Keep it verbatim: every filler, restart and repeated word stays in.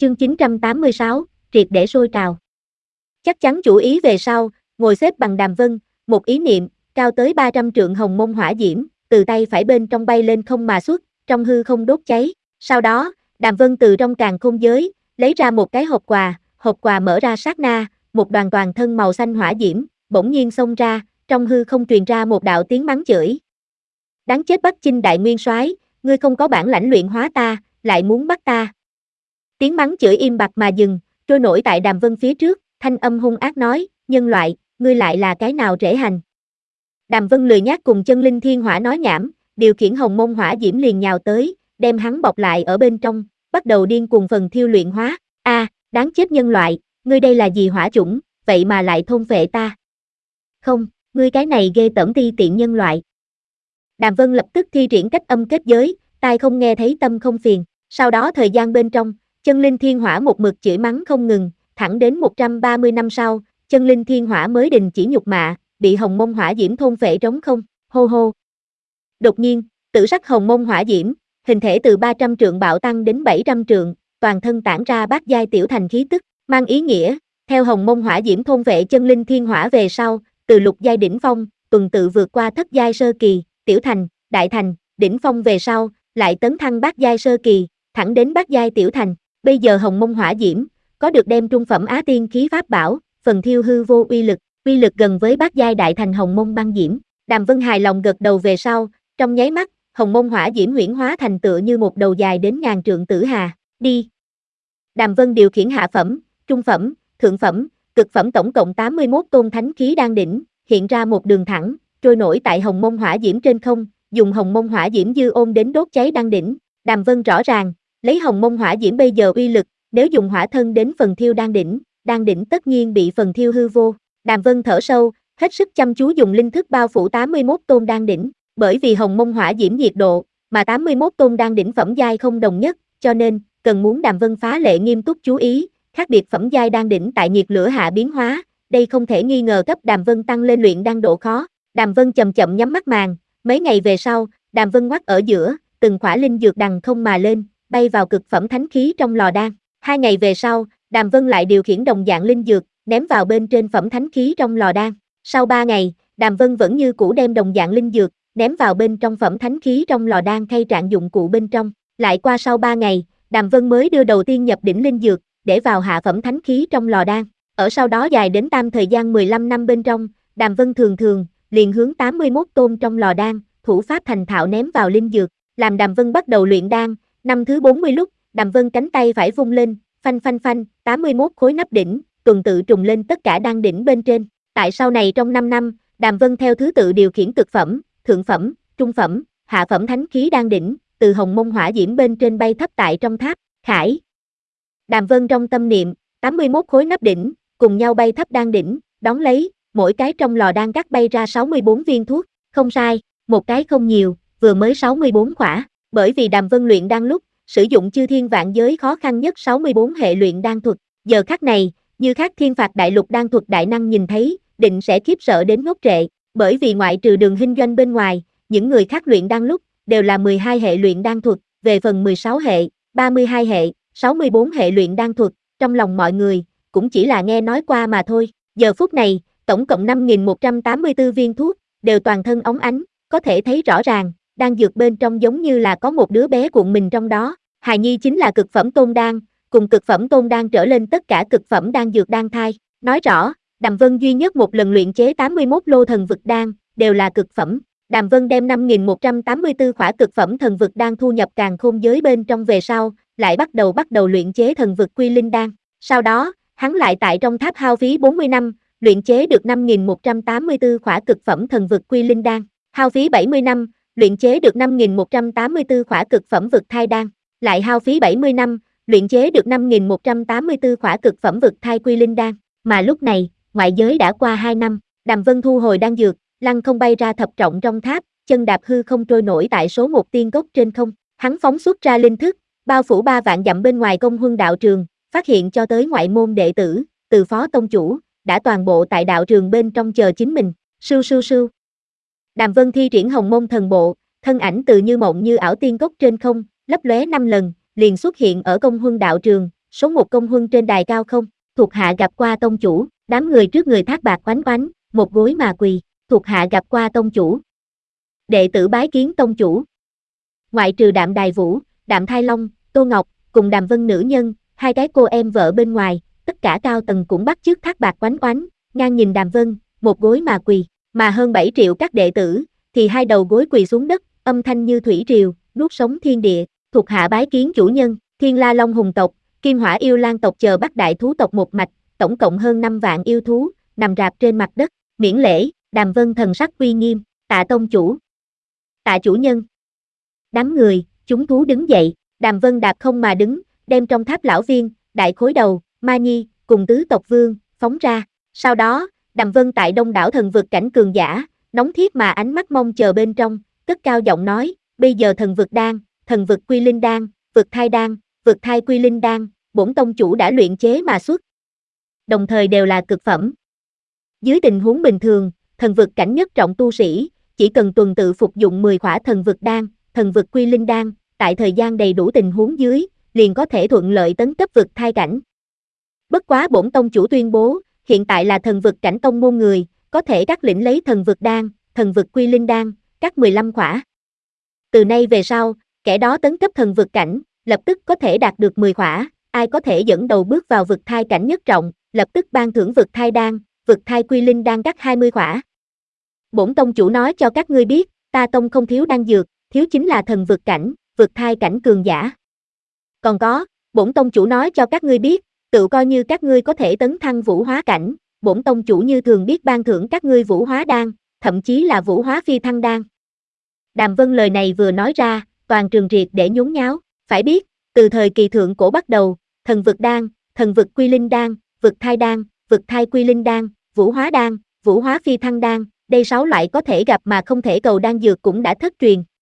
Chương chín trăm tám mươi sáu, triệt để sôi trào. Chắc chắn chủ ý về sau, ngồi xếp bằng Đàm Vân, một ý niệm, cao tới ba trăm trượng hồng mông hỏa diễm, từ tay phải bên trong bay lên không mà xuất, trong hư không đốt cháy. Sau đó, Đàm Vân từ trong càn khôn giới, lấy ra một cái hộp quà, hộp quà mở ra sát na, một đoàn toàn thân màu xanh hỏa diễm, bỗng nhiên xông ra, trong hư không truyền ra một đạo tiếng mắng chửi. Đáng chết Bắc Chinh đại nguyên soái, ngươi không có bản lãnh luyện hóa ta, lại muốn bắt ta. Tiếng mắng chửi im bặt mà dừng, trôi nổi tại Đàm Vân phía trước, thanh âm hung ác nói, nhân loại, ngươi lại là cái nào rễ hành. Đàm Vân lười nhác cùng chân linh thiên hỏa nói nhảm, điều khiển hồng mông hỏa diễm liền nhào tới, đem hắn bọc lại ở bên trong, bắt đầu điên cuồng phần thiêu luyện hóa. A, à, đáng chết nhân loại, ngươi đây là gì hỏa chủng, vậy mà lại thôn phệ ta. Không, ngươi cái này ghê tởm ti tiện nhân loại. Đàm Vân lập tức thi triển cách âm kết giới, tai không nghe thấy tâm không phiền. Sau đó thời gian bên trong, chân linh thiên hỏa một mực chửi mắng không ngừng, thẳng đến một trăm ba mươi năm sau, chân linh thiên hỏa mới đình chỉ nhục mạ, bị hồng mông hỏa diễm thôn phệ trống không, hô hô. Đột nhiên, tử sắc hồng mông hỏa diễm, hình thể từ ba trăm trượng bạo tăng đến bảy trăm trượng, toàn thân tản ra bát giai tiểu thành khí tức, mang ý nghĩa, theo hồng mông hỏa diễm thôn phệ chân linh thiên hỏa về sau, từ lục giai đỉnh phong, tuần tự vượt qua thất giai sơ kỳ, tiểu thành, đại thành, đỉnh phong về sau, lại tấn thăng bát giai sơ kỳ, thẳng đến bát giai tiểu thành. Bây giờ hồng mông hỏa diễm, có được đem trung phẩm á tiên khí pháp bảo, phần thiêu hư vô uy lực, uy lực gần với bát giai đại thành hồng mông băng diễm. Đàm Vân hài lòng gật đầu về sau, trong nháy mắt, hồng mông hỏa diễm huyễn hóa thành tựa như một đầu dài đến ngàn trượng tử hà, đi. Đàm Vân điều khiển hạ phẩm, trung phẩm, thượng phẩm, cực phẩm tổng cộng tám mươi mốt tôn thánh khí đan đỉnh, hiện ra một đường thẳng, trôi nổi tại hồng mông hỏa diễm trên không, dùng hồng mông hỏa diễm dư ôn đến đốt cháy đan đỉnh. Đàm Vân rõ ràng, lấy hồng mông hỏa diễm bây giờ uy lực, nếu dùng hỏa thân đến phần thiêu đan đỉnh, đan đỉnh tất nhiên bị phần thiêu hư vô. Đàm Vân thở sâu, hết sức chăm chú dùng linh thức bao phủ tám mươi mốt tôn đan đỉnh, bởi vì hồng mông hỏa diễm nhiệt độ, mà tám mươi mốt tôn đan đỉnh phẩm giai không đồng nhất, cho nên, cần muốn Đàm Vân phá lệ nghiêm túc chú ý, khác biệt phẩm giai đan đỉnh tại nhiệt lửa hạ biến hóa, đây không thể nghi ngờ cấp Đàm Vân tăng lên luyện đan độ khó. Đàm Vân chậm chậm nhắm mắt màng, mấy ngày về sau, Đàm Vân ngoắt ở giữa, từng khỏa linh dược đằng không mà lên, bay vào cực phẩm thánh khí trong lò đan. Hai ngày về sau, Đàm Vân lại điều khiển đồng dạng linh dược, ném vào bên trên phẩm thánh khí trong lò đan. Sau ba ngày, Đàm Vân vẫn như cũ đem đồng dạng linh dược, ném vào bên trong phẩm thánh khí trong lò đan khay trạng dụng cụ bên trong. Lại qua sau ba ngày, Đàm Vân mới đưa đầu tiên nhập đỉnh linh dược, để vào hạ phẩm thánh khí trong lò đan. Ở sau đó dài đến tam thời gian mười lăm năm bên trong, Đàm Vân thường thường, liền hướng tám mươi mốt tôn trong lò đan, thủ pháp thành thạo ném vào linh dược, làm Đàm Vân bắt đầu luyện đan. Năm thứ bốn mươi lúc, Đàm Vân cánh tay phải vung lên, phanh phanh phanh, tám mươi mốt khối nắp đỉnh, tuần tự trùng lên tất cả đan đỉnh bên trên. Tại sau này trong năm năm, Đàm Vân theo thứ tự điều khiển cực phẩm, thượng phẩm, trung phẩm, hạ phẩm thánh khí đan đỉnh, từ hồng mông hỏa diễm bên trên bay thấp tại trong tháp, khải. Đàm Vân trong tâm niệm, tám mươi mốt khối nắp đỉnh, cùng nhau bay thấp đan đỉnh, đón lấy, mỗi cái trong lò đan cắt bay ra sáu mươi bốn viên thuốc, không sai, một cái không nhiều, vừa mới sáu mươi bốn khỏa, bởi vì Đàm Vân luyện đan lúc, sử dụng chư thiên vạn giới khó khăn nhất sáu mươi bốn hệ luyện đan thuật, giờ khắc này, như khác thiên phạt đại lục đan thuật đại năng nhìn thấy, định sẽ khiếp sợ đến ngốc trệ, bởi vì ngoại trừ Đường Hinh Doanh bên ngoài, những người khác luyện đan lúc, đều là mười hai hệ luyện đan thuật, về phần mười sáu hệ, ba mươi hai hệ, sáu mươi bốn hệ luyện đan thuật, trong lòng mọi người, cũng chỉ là nghe nói qua mà thôi, giờ phút này, tổng cộng năm nghìn một trăm tám mươi tư viên thuốc, đều toàn thân óng ánh, có thể thấy rõ ràng, đan dược bên trong giống như là có một đứa bé cuộn mình trong đó, hài nhi chính là cực phẩm tôn đan, cùng cực phẩm tôn đan trở lên tất cả cực phẩm đan dược đan thai, nói rõ, Đàm Vân duy nhất một lần luyện chế tám mươi mốt lô thần vực đan, đều là cực phẩm. Đàm Vân đem năm nghìn một trăm tám mươi tư khỏa cực phẩm thần vực đan thu nhập càn khôn giới bên trong về sau, lại bắt đầu bắt đầu luyện chế thần vực quy linh đan. Sau đó, hắn lại tại trong tháp hao phí bốn mươi năm, luyện chế được năm nghìn một trăm tám mươi tư khỏa cực phẩm thần vực quy linh đan, hao phí bảy mươi năm, luyện chế được năm nghìn một trăm tám mươi tư khỏa cực phẩm vực thai đan, lại hao phí bảy mươi năm, luyện chế được năm nghìn một trăm tám mươi tư khỏa cực phẩm vực thai quy linh đan, mà lúc này, ngoại giới đã qua hai năm, Đàm Vân thu hồi đan dược, lăng không bay ra thập trọng trong tháp, chân đạp hư không trôi nổi tại số một tiên cốc trên không, hắn phóng xuất ra linh thức, bao phủ ba vạn dặm bên ngoài Công Huân đạo trường, phát hiện cho tới ngoại môn đệ tử, từ phó tông chủ, đã toàn bộ tại đạo trường bên trong chờ chính mình, sưu sưu sưu. Đàm Vân thi triển hồng môn thần bộ, thân ảnh từ như mộng như ảo tiên cốc trên không, lấp lóe năm lần, liền xuất hiện ở Công Huân đạo trường, số một công huân trên đài cao không? Thuộc hạ gặp qua tông chủ, đám người trước người Thác Bạt oánh oánh, một gối mà quỳ, thuộc hạ gặp qua tông chủ. Đệ tử bái kiến tông chủ. Ngoại trừ Đạm Đài Vũ, Đạm Thai Long, Tô Ngọc, cùng Đàm Vân nữ nhân, hai cái cô em vợ bên ngoài, tất cả cao tầng cũng bắt chước Thác Bạt oánh oánh, ngang nhìn Đàm Vân, một gối mà quỳ, mà hơn bảy triệu các đệ tử, thì hai đầu gối quỳ xuống đất, âm thanh như thủy triều, nuốt sống thiên địa, thuộc hạ bái kiến chủ nhân, Thiên La Long hùng tộc, Kim Hỏa Yêu Lang tộc chờ bắt đại thú tộc một mạch, tổng cộng hơn năm vạn yêu thú, nằm rạp trên mặt đất, miễn lễ, Đàm Vân thần sắc uy nghiêm, tạ tông chủ, tạ chủ nhân. Đám người, chúng thú đứng dậy, Đàm Vân đạp không mà đứng, đem trong tháp lão viên, đại khối đầu, Ma Nhi, cùng tứ tộc vương, phóng ra. Sau đó, Đàm Vân tại đông đảo thần vực cảnh cường giả, nóng thiết mà ánh mắt mong chờ bên trong, cất cao giọng nói, bây giờ thần vực đan, thần vực quy linh đan, vực thai đan, vực thai quy linh đan, bổn tông chủ đã luyện chế mà xuất. Đồng thời đều là cực phẩm. Dưới tình huống bình thường, thần vực cảnh nhất trọng tu sĩ, chỉ cần tuần tự phục dụng mười khỏa thần vực đan, thần vực quy linh đan, tại thời gian đầy đủ tình huống dưới, liền có thể thuận lợi tấn cấp vực thai cảnh. Bất quá bổn tông chủ tuyên bố, hiện tại là thần vực cảnh tông môn người, có thể đắc lĩnh lấy thần vực đan, thần vực quy linh đan, các mười lăm khỏa. Từ nay về sau, kẻ đó tấn cấp thần vực cảnh, lập tức có thể đạt được mười khỏa, ai có thể dẫn đầu bước vào vực thai cảnh nhất trọng, lập tức ban thưởng vực thai đan, vực thai quy linh đan các hai mươi khỏa. Bổn tông chủ nói cho các ngươi biết, ta tông không thiếu đan dược, thiếu chính là thần vực cảnh, vực thai cảnh cường giả. Còn có, bổn tông chủ nói cho các ngươi biết, tự coi như các ngươi có thể tấn thăng vũ hóa cảnh, bổn tông chủ như thường biết ban thưởng các ngươi vũ hóa đan, thậm chí là vũ hóa phi thăng đan. Đàm Vân lời này vừa nói ra, toàn trường triệt để nhốn nháo, phải biết, từ thời kỳ thượng cổ bắt đầu, thần vực đan, thần vực quy linh đan, vực thai đan, vực thai quy linh đan, vũ hóa đan, vũ hóa phi thăng đan, đây sáu loại có thể gặp mà không thể cầu đan dược cũng đã thất truyền,